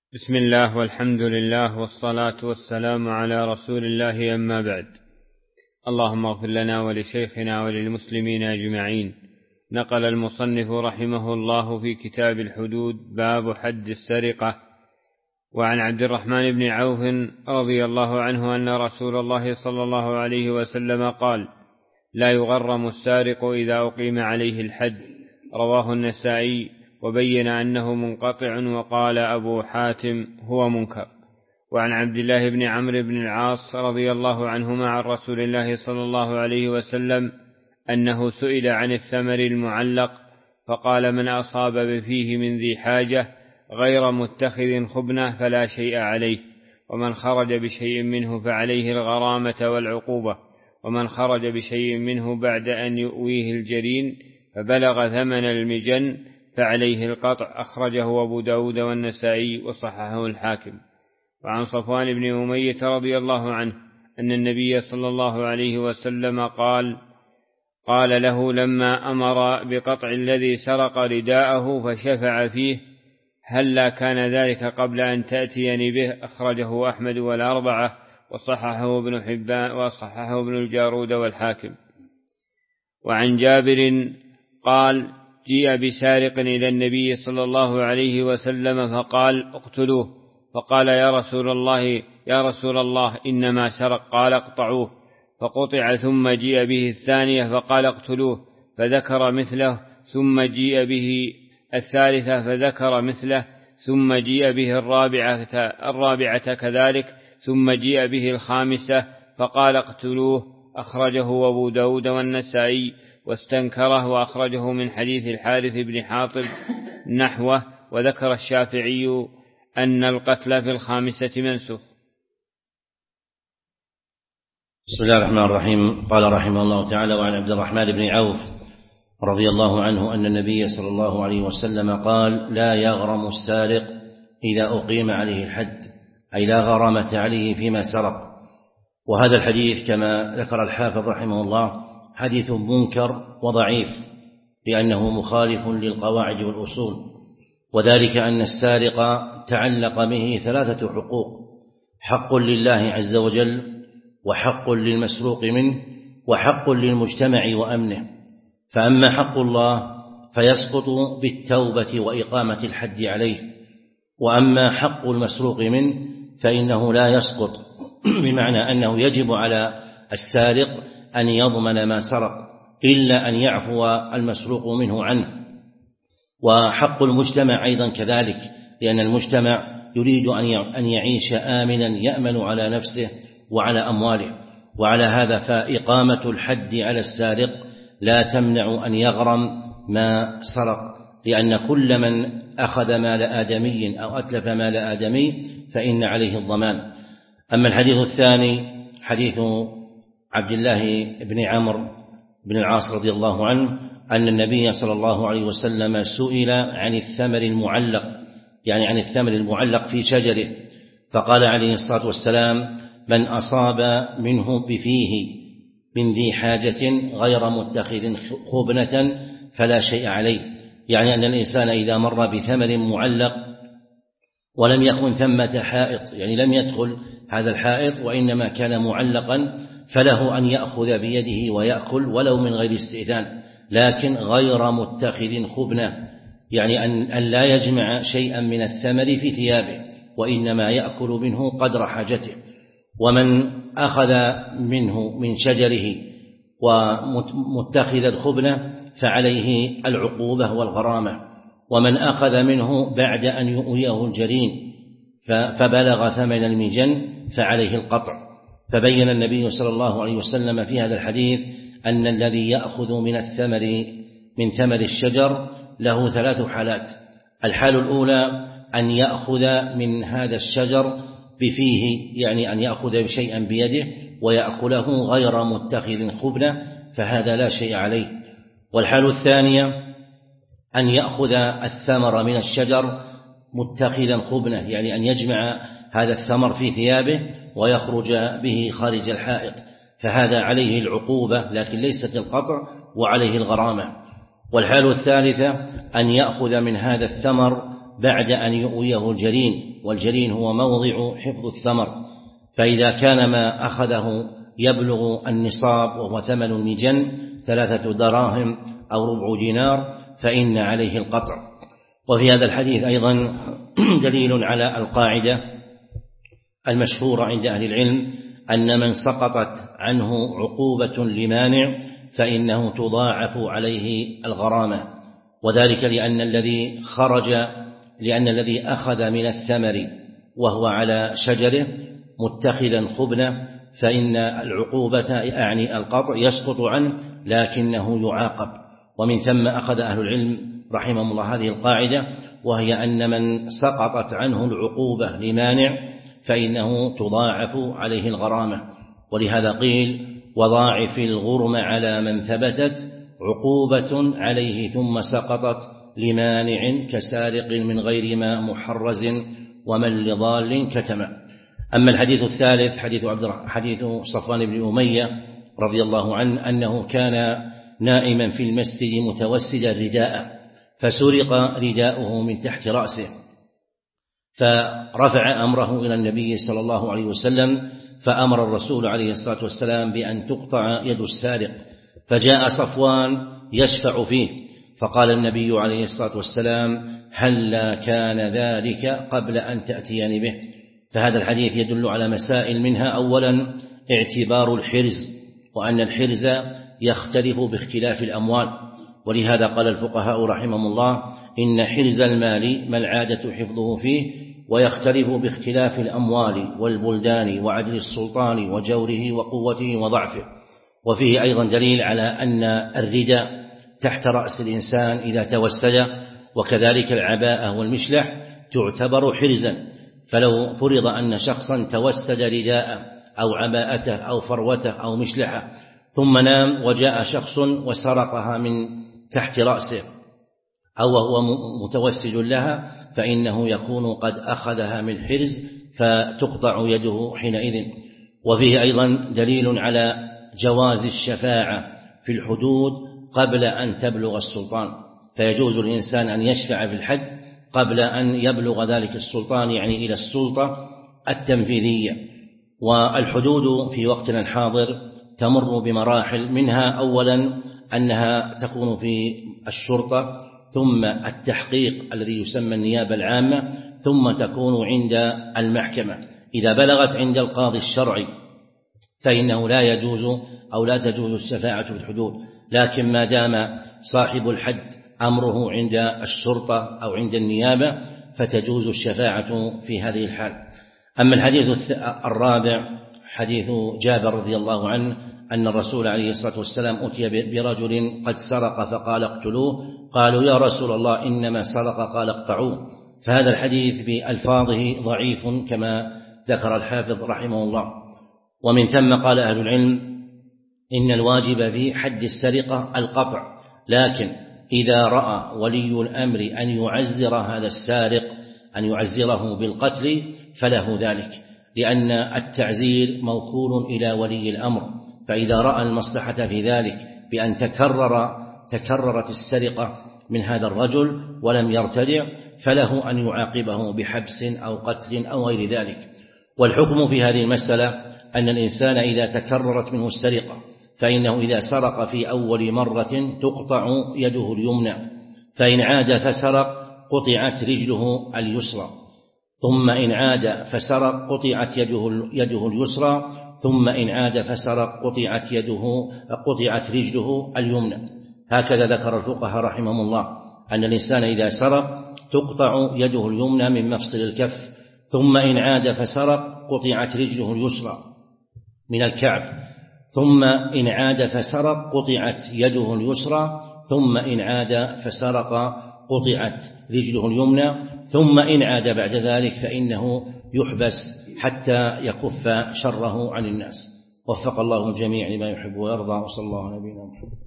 بسم الله والحمد لله والصلاة والسلام على رسول الله، أما بعد. اللهم اغفر لنا ولشيخنا وللمسلمين أجمعين. نقل المصنف رحمه الله في كتاب الحدود باب حد السرقة. وعن عبد الرحمن بن عوف رضي الله عنه أن رسول الله صلى الله عليه وسلم قال: لا يغرم السارق إذا أقيم عليه الحد. رواه النسائي وبين أنه منقطع، وقال أبو حاتم هو منكر. وعن عبد الله بن عمرو بن العاص رضي الله عنهما عن رسول الله صلى الله عليه وسلم أنه سئل عن الثمر المعلق فقال: من أصاب بفيه من ذي حاجة غير متخذ خبنة فلا شيء عليه، ومن خرج بشيء منه فعليه الغرامة والعقوبة، ومن خرج بشيء منه بعد أن يؤويه الجرين فبلغ ثمن المجن فعليه القطع. أخرجه أبو داود والنسائي وصححه الحاكم. وعن صفوان بن أمية رضي الله عنه أن النبي صلى الله عليه وسلم قال له لما أمر بقطع الذي سرق رداءه فشفع فيه: هلا كان ذلك قبل أن تأتيني به؟ أخرجه أحمد والأربعة وصححه ابن حبان وصححه ابن الجارود والحاكم. وعن جابر قال: جيء بسارق إلى النبي صلى الله عليه وسلم فقال: اقتلوه. فقال: يا رسول الله إنما سرق. قال: اقطعوه. فقطع. ثم جيء به الثانية فقال: اقتلوه. فذكر مثله. ثم جيء به الثالثة فذكر مثله. ثم جيء به الرابعة كذلك. ثم جيء به الخامسة فقال: اقتلوه. أخرجه أبو داود والنسائي واستنكره، وأخرجه من حديث الحارث بن حاطب نحوه. وذكر الشافعي أن القتل في الخامسة منسوخ. بسم الله الرحمن الرحيم. قال رحمه الله تعالى: وعن عبد الرحمن بن عوف رضي الله عنه أن النبي صلى الله عليه وسلم قال: لا يغرم السارق إذا أقيم عليه الحد، أي لا غرامة عليه فيما سرق. وهذا الحديث كما ذكر الحافظ رحمه الله حديث منكر وضعيف، لأنه مخالف للقواعد والأصول، وذلك أن السارق تعلق به ثلاثة حقوق: حق لله عز وجل، وحق للمسروق منه، وحق للمجتمع وأمنه. فأما حق الله فيسقط بالتوبة وإقامة الحد عليه، وأما حق المسروق منه فإنه لا يسقط، بمعنى أنه يجب على السارق أن يضمن ما سرق إلا أن يعفو المسروق منه عنه. وحق المجتمع أيضا كذلك، لأن المجتمع يريد أن يعيش آمنا يأمن على نفسه وعلى أمواله. وعلى هذا فإقامة الحد على السارق لا تمنع أن يغرم ما سرق، لأن كل من أخذ مال آدمي أو أتلف مال آدمي فإن عليه الضمان. أما الحديث الثاني حديث عبد الله بن عمرو بن العاص رضي الله عنه أن النبي صلى الله عليه وسلم سئل عن الثمر المعلق، يعني عن الثمر المعلق في شجره، فقال عليه الصلاة والسلام: من أصاب منه بفيه من ذي حاجة غير متخذ خبنة فلا شيء عليه. يعني أن الإنسان إذا مر بثمر معلق ولم يكن ثمة حائط، يعني لم يدخل هذا الحائط وإنما كان معلقا، فله أن يأخذ بيده ويأكل ولو من غير استئذان، لكن غير متخذ خبنة، يعني أن لا يجمع شيئا من الثمر في ثيابه، وإنما يأكل منه قدر حاجته. ومن أخذ منه من شجره ومتخذ الخبنة فعليه العقوبة والغرامة. ومن أخذ منه بعد أن يؤويه الجرين فبلغ ثمن المجن فعليه القطع. فبين النبي صلى الله عليه وسلم في هذا الحديث أن الذي يأخذ من ثمر الشجر له ثلاث حالات. الحال الأولى أن يأخذ من هذا الشجر بفيه، يعني أن يأخذ شيئا بيده ويأكله غير متخذ خبنة، فهذا لا شيء عليه. والحال الثانية أن يأخذ الثمر من الشجر متخذا خبنة، يعني أن يجمع هذا الثمر في ثيابه ويخرج به خارج الحائط، فهذا عليه العقوبة لكن ليست القطع، وعليه الغرامة. والحال الثالثة أن يأخذ من هذا الثمر بعد أن يؤويه الجرين، والجرين هو موضع حفظ الثمر، فإذا كان ما أخذه يبلغ النصاب وهو ثمن المجن 3 دراهم أو ربع دينار فإن عليه القطع. وفي هذا الحديث أيضا دليل على القاعدة المشهورة عند أهل العلم أن من سقطت عنه عقوبة لمانع فإنه تضاعف عليه الغرامة، وذلك لأن الذي أخذ من الثمر وهو على شجره متخذا خبنه فإن العقوبة يعني القطع يسقط عنه لكنه يعاقب. ومن ثم أخذ أهل العلم رحمهم الله هذه القاعدة، وهي أن من سقطت عنه العقوبة لمانع فإنه تضاعف عليه الغرامة. ولهذا قيل وضاعف الغرم على من ثبتت عقوبة عليه ثم سقطت لمانع كسارق من غير ما محرز ومن لضال كتم. أما الحديث الثالث حديث صفوان بن أمية رضي الله عنه أنه كان نائما في المسجد متوسدا رداء، فسرق رداؤه من تحت رأسه، فرفع أمره إلى النبي صلى الله عليه وسلم، فأمر الرسول عليه الصلاة والسلام بأن تقطع يد السارق، فجاء صفوان يشفع فيه، فقال النبي عليه الصلاة والسلام هلا كان ذلك قبل أن تأتيني به. فهذا الحديث يدل على مسائل، منها أولا اعتبار الحرز، وأن الحرز يختلف باختلاف الأموال، ولهذا قال الفقهاء رحمهم الله إن حرز المال ما العادة حفظه فيه، ويختلف باختلاف الأموال والبلدان وعدل السلطان وجوره وقوته وضعفه. وفيه أيضا دليل على أن الرداء تحت رأس الإنسان إذا توسد، وكذلك العباءة والمشلح تعتبر حرزا، فلو فرض أن شخصا توسد رداء أو عباءته أو فروته أو مشلحه ثم نام وجاء شخص وسرقها من تحت رأسه أو هو متوسد لها فإنه يكون قد أخذها من حرز فتقطع يده حينئذ. وفيه أيضا دليل على جواز الشفاعة في الحدود قبل أن تبلغ السلطان، فيجوز الإنسان أن يشفع في الحد قبل أن يبلغ ذلك السلطان، يعني إلى السلطة التنفيذية. والحدود في وقتنا الحاضر تمر بمراحل، منها أولا أنها تكون في الشرطة، ثم التحقيق الذي يسمى النيابة العامة، ثم تكون عند المحكمة. إذا بلغت عند القاضي الشرعي فإنه لا يجوز أو لا تجوز الشفاعة في الحدود، لكن ما دام صاحب الحد أمره عند الشرطة أو عند النيابة فتجوز الشفاعة في هذه الحال. أما الحديث الرابع حديث جابر رضي الله عنه أن الرسول عليه الصلاة والسلام أتي برجل قد سرق فقال اقتلوه، قالوا يا رسول الله إنما سرق قال اقطعوه. فهذا الحديث بألفاظه ضعيف كما ذكر الحافظ رحمه الله. ومن ثم قال أهل العلم إن الواجب في حد السرقة القطع، لكن إذا رأى ولي الأمر أن يعزر هذا السارق أن يعزره بالقتل فله ذلك، لأن التعزير موكول إلى ولي الأمر، فإذا رأى المصلحة في ذلك بأن تكررت السرقة من هذا الرجل ولم يرتدع فله أن يعاقبه بحبس أو قتل أو غير ذلك. والحكم في هذه المسألة أن الإنسان إذا تكررت منه السرقة فإنه إذا سرق في أول مرة تقطع يده اليمنى، فإن عاد فسرق قطعت رجله اليسرى، ثم إن عاد فسرق قطعت يده اليسرى، ثم إن عاد فسرق قطعت رجله اليمنى. هكذا ذكر الفقهاء رحمهم الله أن الإنسان إذا سرق تقطع يده اليمنى من مفصل الكف، ثم إن عاد فسرق قطعت رجله اليسرى من الكعب، ثم إن عاد فسرق قطعت يده اليسرى، ثم إن عاد فسرق قطعت رجله اليمنى، ثم إن عاد بعد ذلك فإنه يحبس حتى يكف شره عن الناس. وفق الله الجميع لما يحب ويرضى، وصلى الله على نبينا محمد.